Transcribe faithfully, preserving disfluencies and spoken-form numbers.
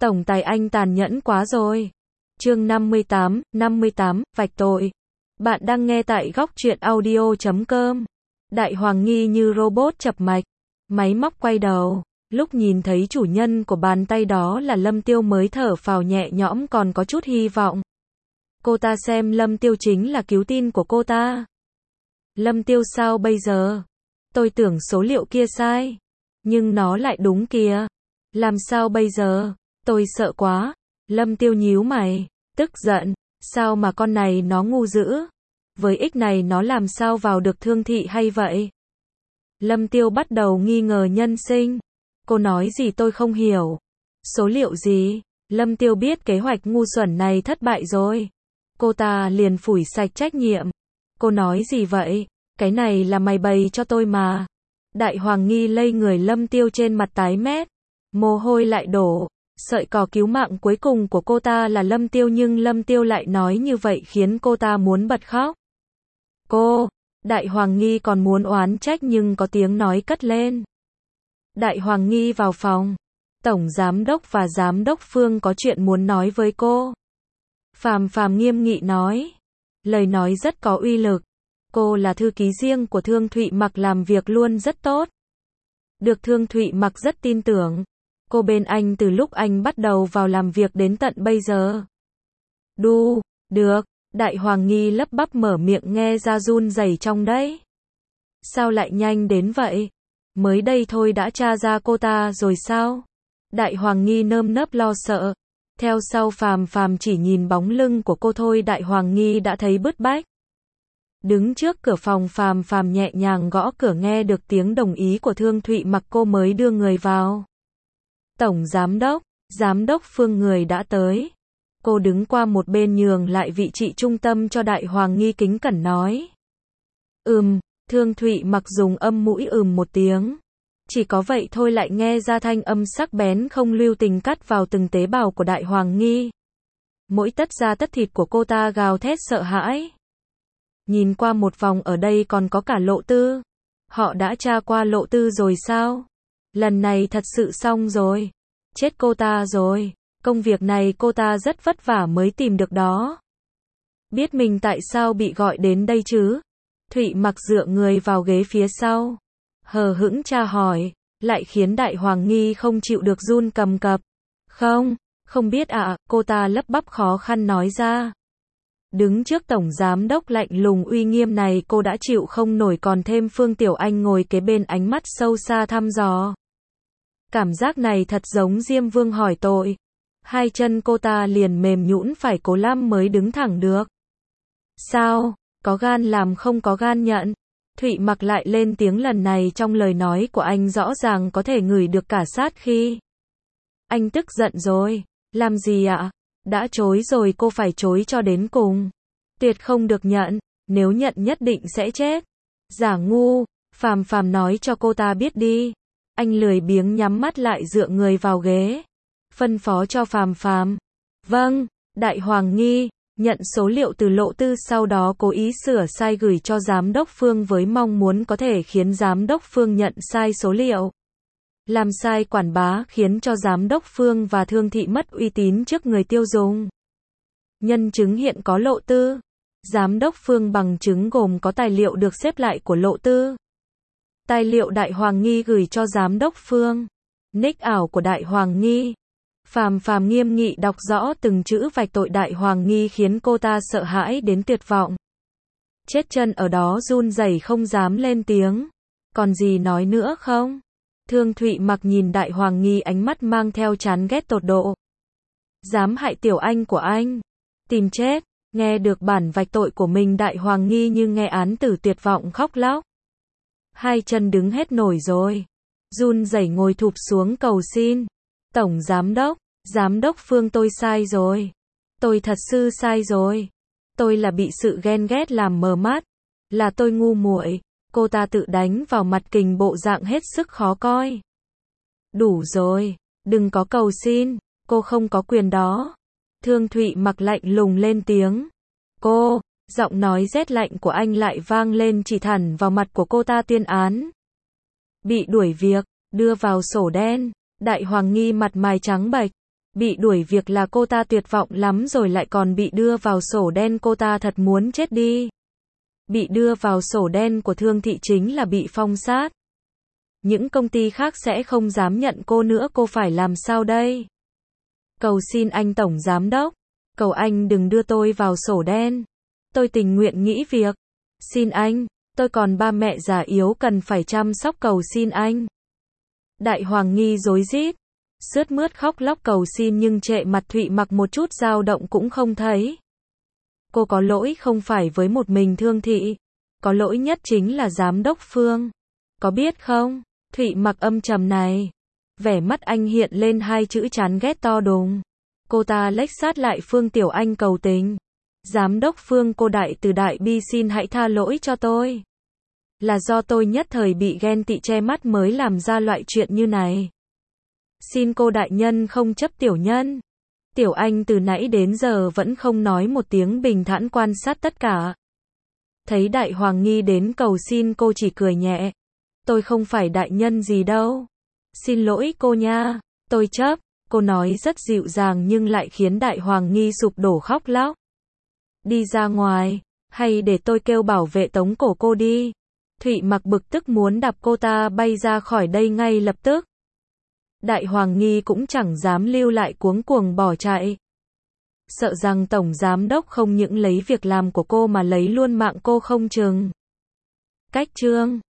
Tổng tài anh tàn nhẫn quá rồi. Chương năm mươi tám, năm mươi tám, vạch tội. Bạn đang nghe tại góc truyện audio chấm com. Đại Hoàng Nghi như robot chập mạch, máy móc quay đầu. Lúc nhìn thấy chủ nhân của bàn tay đó là Lâm Tiêu mới thở phào nhẹ nhõm, còn có chút hy vọng. Cô ta xem Lâm Tiêu chính là cứu tin của cô ta. Lâm Tiêu sao bây giờ? Tôi tưởng số liệu kia sai, nhưng nó lại đúng kìa. Làm sao bây giờ? Tôi sợ quá. Lâm Tiêu nhíu mày, tức giận. Sao mà con này nó ngu dữ? Với ích này nó làm sao vào được Thương Thị hay vậy? Lâm Tiêu bắt đầu nghi ngờ nhân sinh. Cô nói gì tôi không hiểu. Số liệu gì? Lâm Tiêu biết kế hoạch ngu xuẩn này thất bại rồi. Cô ta liền phủi sạch trách nhiệm. Cô nói gì vậy? Cái này là mày bày cho tôi mà. Đại Hoàng Nghi lây người, Lâm Tiêu trên mặt tái mét, mồ hôi lại đổ. Sợi cỏ cứu mạng cuối cùng của cô ta là Lâm Tiêu, nhưng Lâm Tiêu lại nói như vậy khiến cô ta muốn bật khóc. Cô, Đại Hoàng Nghi còn muốn oán trách nhưng có tiếng nói cất lên. Đại Hoàng Nghi vào phòng. Tổng Giám đốc và Giám đốc Phương có chuyện muốn nói với cô. Phàm Phàm nghiêm nghị nói. Lời nói rất có uy lực. Cô là thư ký riêng của Thương Thụy Mặc, làm việc luôn rất tốt. Được Thương Thụy Mặc rất tin tưởng. Cô bên anh từ lúc anh bắt đầu vào làm việc đến tận bây giờ. Đu, được. Đại Hoàng Nghi lắp bắp mở miệng, nghe ra run rẩy trong đấy. Sao lại nhanh đến vậy? Mới đây thôi đã tra ra cô ta rồi sao? Đại Hoàng Nghi nơm nớp lo sợ. Theo sau Phàm Phàm chỉ nhìn bóng lưng của cô thôi Đại Hoàng Nghi đã thấy bứt bách. Đứng trước cửa phòng, Phàm Phàm nhẹ nhàng gõ cửa, nghe được tiếng đồng ý của Thương Thụy Mặc cô mới đưa người vào. Tổng Giám đốc, Giám đốc Phương người đã tới. Cô đứng qua một bên nhường lại vị trí trung tâm cho Đại Hoàng Nghi, kính cẩn nói. Ừm, Thương Thụy Mặc dùng âm mũi ừm một tiếng. Chỉ có vậy thôi lại nghe ra thanh âm sắc bén không lưu tình cắt vào từng tế bào của Đại Hoàng Nghi. Mỗi tất da tất thịt của cô ta gào thét sợ hãi. Nhìn qua một vòng, ở đây còn có cả Lộ Tư. Họ đã tra qua Lộ Tư rồi sao? Lần này thật sự xong rồi. Chết cô ta rồi. Công việc này cô ta rất vất vả mới tìm được đó. Biết mình tại sao bị gọi đến đây chứ? Thụy Mặc dựa người vào ghế phía sau, hờ hững tra hỏi, lại khiến Đại Hoàng Nghi không chịu được, run cầm cập. Không, không biết ạ, à, cô ta lắp bắp khó khăn nói ra. Đứng trước Tổng Giám đốc lạnh lùng uy nghiêm này cô đã chịu không nổi, còn thêm Phương Tiểu Anh ngồi kế bên, ánh mắt sâu xa thăm dò. Cảm giác này thật giống Diêm Vương hỏi tội. Hai chân cô ta liền mềm nhũn, phải cố lắm mới đứng thẳng được. Sao? Có gan làm không có gan nhận. Thụy Mặc lại lên tiếng, lần này trong lời nói của anh rõ ràng có thể ngửi được cả sát khí. Anh tức giận rồi. Làm gì ạ? Đã chối rồi cô phải chối cho đến cùng. Tuyệt không được nhận, nếu nhận nhất định sẽ chết. Giả ngu, Phàm Phàm nói cho cô ta biết đi. Anh lười biếng nhắm mắt lại dựa người vào ghế. Phân phó cho Phàm Phàm. Vâng, Đại Hoàng Nghi. Nhận số liệu từ Lộ Tư, sau đó cố ý sửa sai gửi cho Giám đốc Phương với mong muốn có thể khiến Giám đốc Phương nhận sai số liệu. Làm sai quảng bá khiến cho Giám đốc Phương và Thương Thị mất uy tín trước người tiêu dùng. Nhân chứng hiện có Lộ Tư. Giám đốc Phương bằng chứng gồm có tài liệu được xếp lại của Lộ Tư. Tài liệu Đại Hoàng Nghi gửi cho Giám đốc Phương. Nick ảo của Đại Hoàng Nghi. Phàm Phàm nghiêm nghị đọc rõ từng chữ vạch tội Đại Hoàng Nghi khiến cô ta sợ hãi đến tuyệt vọng. Chết chân ở đó run rẩy không dám lên tiếng. Còn gì nói nữa không? Thương Thụy Mặc nhìn Đại Hoàng Nghi, ánh mắt mang theo chán ghét tột độ. Dám hại Tiểu Anh của anh. Tìm chết. Nghe được bản vạch tội của mình, Đại Hoàng Nghi như nghe án tử, tuyệt vọng khóc lóc. Hai chân đứng hết nổi rồi. Run rẩy ngồi thụp xuống cầu xin. Tổng Giám đốc, Giám đốc Phương, tôi sai rồi. Tôi thật sự sai rồi. Tôi là bị sự ghen ghét làm mờ mắt. Là tôi ngu muội. Cô ta tự đánh vào mặt kình, bộ dạng hết sức khó coi. Đủ rồi, đừng có cầu xin, cô không có quyền đó. Thương Thụy Mặc lạnh lùng lên tiếng. Cô, giọng nói rét lạnh của anh lại vang lên, chỉ thẳng vào mặt của cô ta, tuyên án. Bị đuổi việc, đưa vào sổ đen. Đại Hoàng Nghi mặt mày trắng bệch. Bị đuổi việc là cô ta tuyệt vọng lắm rồi lại còn bị đưa vào sổ đen, cô ta thật muốn chết đi. Bị đưa vào sổ đen của Thương Thị chính là bị phong sát. Những công ty khác sẽ không dám nhận cô nữa, cô phải làm sao đây? Cầu xin anh Tổng Giám Đốc, cầu anh đừng đưa tôi vào sổ đen. Tôi tình nguyện nghỉ việc. Xin anh, tôi còn ba mẹ già yếu cần phải chăm sóc, cầu xin anh. Đại Hoàng Nghi rối rít, sướt mướt khóc lóc cầu xin nhưng trệ mặt Thụy Mặc một chút dao động cũng không thấy. Cô có lỗi không phải với một mình Thương Thị, có lỗi nhất chính là Giám Đốc Phương. Có biết không, Thụy Mặc âm trầm này. Vẻ mắt anh hiện lên hai chữ chán ghét to đùng. Cô ta lách sát lại Phương Tiểu Anh cầu tình. Giám Đốc Phương, cô đại từ đại bi xin hãy tha lỗi cho tôi. Là do tôi nhất thời bị ghen tị che mắt mới làm ra loại chuyện như này. Xin cô đại nhân không chấp tiểu nhân. Tiểu Anh từ nãy đến giờ vẫn không nói một tiếng, bình thản quan sát tất cả. Thấy Đại Hoàng Nghi đến cầu xin, cô chỉ cười nhẹ. Tôi không phải đại nhân gì đâu. Xin lỗi cô nha, tôi chấp. Cô nói rất dịu dàng nhưng lại khiến Đại Hoàng Nghi sụp đổ khóc lóc. Đi ra ngoài, hay để tôi kêu bảo vệ tống cổ cô đi. Thụy Mặc bực tức muốn đạp cô ta bay ra khỏi đây ngay lập tức. Đại Hoàng Nghi cũng chẳng dám lưu lại, cuống cuồng bỏ chạy. Sợ rằng Tổng Giám Đốc không những lấy việc làm của cô mà lấy luôn mạng cô không chừng. Cách chương